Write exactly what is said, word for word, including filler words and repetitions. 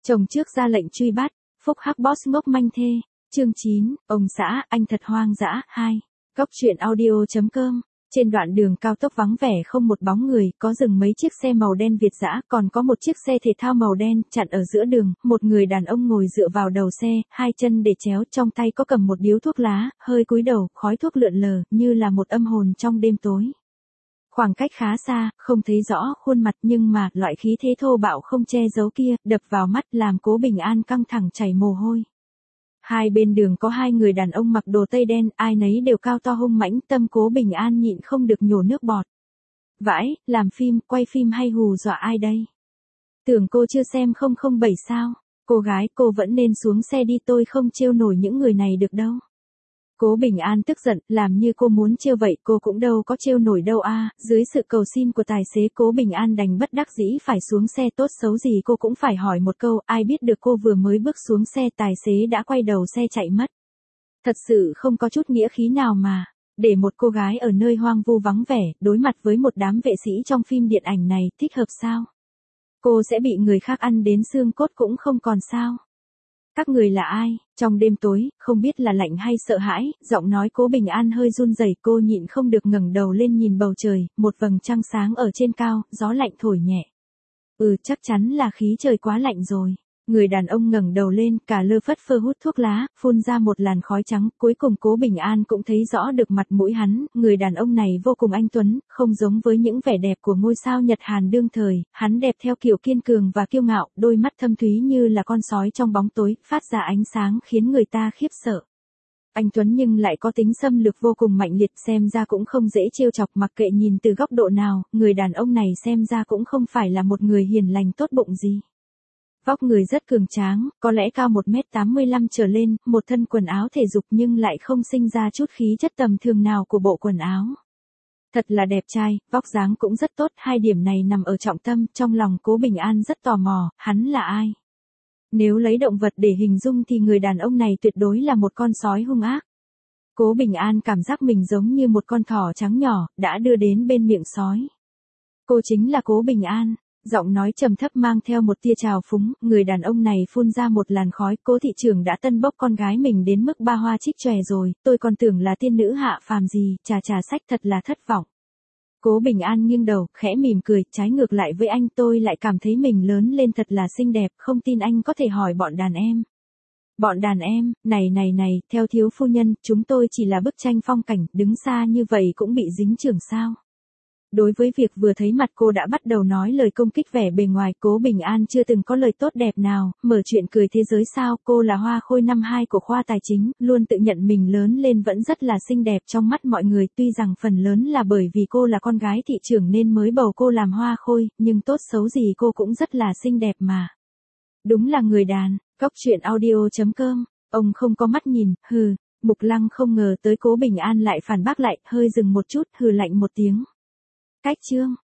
Chồng trước ra lệnh truy bắt, phúc hắc boss ngốc manh thê. Chương chín, ông xã, anh thật hoang dã. Hai. Góc truyện audio.com. Trên đoạn đường cao tốc vắng vẻ không một bóng người, có dừng mấy chiếc xe màu đen Việt dã, còn có một chiếc xe thể thao màu đen chặn ở giữa đường, một người đàn ông ngồi dựa vào đầu xe, hai chân để chéo, trong tay có cầm một điếu thuốc lá, hơi cúi đầu, khói thuốc lượn lờ, như là một âm hồn trong đêm tối. Khoảng cách khá xa, không thấy rõ khuôn mặt nhưng mà loại khí thế thô bạo không che giấu kia, đập vào mắt làm Cố Bình An căng thẳng chảy mồ hôi. Hai bên đường có hai người đàn ông mặc đồ tây đen, ai nấy đều cao to hung mãnh, tâm Cố Bình An nhịn không được nhổ nước bọt. Vãi, làm phim, quay phim hay hù dọa ai đây? Tưởng cô chưa xem không không bảy sao? Cô gái, cô vẫn nên xuống xe đi, tôi không trêu nổi những người này được đâu. Cố Bình An tức giận, làm như cô muốn trêu vậy, cô cũng đâu có trêu nổi đâu a. À, dưới sự cầu xin của tài xế, Cố Bình An đành bất đắc dĩ phải xuống xe, tốt xấu gì cô cũng phải hỏi một câu, ai biết được cô vừa mới bước xuống xe tài xế đã quay đầu xe chạy mất. Thật sự không có chút nghĩa khí nào mà, để một cô gái ở nơi hoang vu vắng vẻ, đối mặt với một đám vệ sĩ trong phim điện ảnh này, thích hợp sao? Cô sẽ bị người khác ăn đến xương cốt cũng không còn sao? Các người là ai? Trong đêm tối, không biết là lạnh hay sợ hãi, giọng nói Cố Bình An hơi run rẩy, cô nhịn không được ngẩng đầu lên nhìn bầu trời, một vầng trăng sáng ở trên cao, gió lạnh thổi nhẹ. Ừ, chắc chắn là khí trời quá lạnh rồi. Người đàn ông ngẩng đầu lên, cả lơ phất phơ hút thuốc lá, phun ra một làn khói trắng, cuối cùng Cố Bình An cũng thấy rõ được mặt mũi hắn, người đàn ông này vô cùng anh tuấn, không giống với những vẻ đẹp của ngôi sao Nhật Hàn đương thời, hắn đẹp theo kiểu kiên cường và kiêu ngạo, đôi mắt thâm thúy như là con sói trong bóng tối, phát ra ánh sáng khiến người ta khiếp sợ. Anh tuấn nhưng lại có tính xâm lược vô cùng mạnh liệt, xem ra cũng không dễ trêu chọc, mặc kệ nhìn từ góc độ nào, người đàn ông này xem ra cũng không phải là một người hiền lành tốt bụng gì. Vóc người rất cường tráng, có lẽ cao một mét tám mươi lăm trở lên, một thân quần áo thể dục nhưng lại không sinh ra chút khí chất tầm thường nào của bộ quần áo. Thật là đẹp trai, vóc dáng cũng rất tốt, hai điểm này nằm ở trọng tâm, trong lòng Cố Bình An rất tò mò, hắn là ai? Nếu lấy động vật để hình dung thì người đàn ông này tuyệt đối là một con sói hung ác. Cố Bình An cảm giác mình giống như một con thỏ trắng nhỏ, đã đưa đến bên miệng sói. Cô chính là Cố Bình An. Giọng nói trầm thấp mang theo một tia trào phúng, người đàn ông này phun ra một làn khói, Cố thị trưởng đã tân bốc con gái mình đến mức ba hoa trích chòe rồi, tôi còn tưởng là tiên nữ hạ phàm gì, trà trà sách thật là thất vọng. Cố Bình An nghiêng đầu, khẽ mỉm cười, trái ngược lại với anh, tôi lại cảm thấy mình lớn lên thật là xinh đẹp, không tin anh có thể hỏi bọn đàn em. Bọn đàn em, này này này, theo thiếu phu nhân, chúng tôi chỉ là bức tranh phong cảnh, đứng xa như vậy cũng bị dính chưởng sao. Đối với việc vừa thấy mặt cô đã bắt đầu nói lời công kích vẻ bề ngoài, Cố Bình An chưa từng có lời tốt đẹp nào, mở chuyện cười thế giới sao, cô là hoa khôi năm hai của khoa tài chính, luôn tự nhận mình lớn lên vẫn rất là xinh đẹp trong mắt mọi người, tuy rằng phần lớn là bởi vì cô là con gái thị trưởng nên mới bầu cô làm hoa khôi, nhưng tốt xấu gì cô cũng rất là xinh đẹp mà. Đúng là người đàn, góc truyện audio.com, ông không có mắt nhìn, hừ, Mục Lăng không ngờ tới Cố Bình An lại phản bác lại, hơi dừng một chút, hừ lạnh một tiếng. Cách chương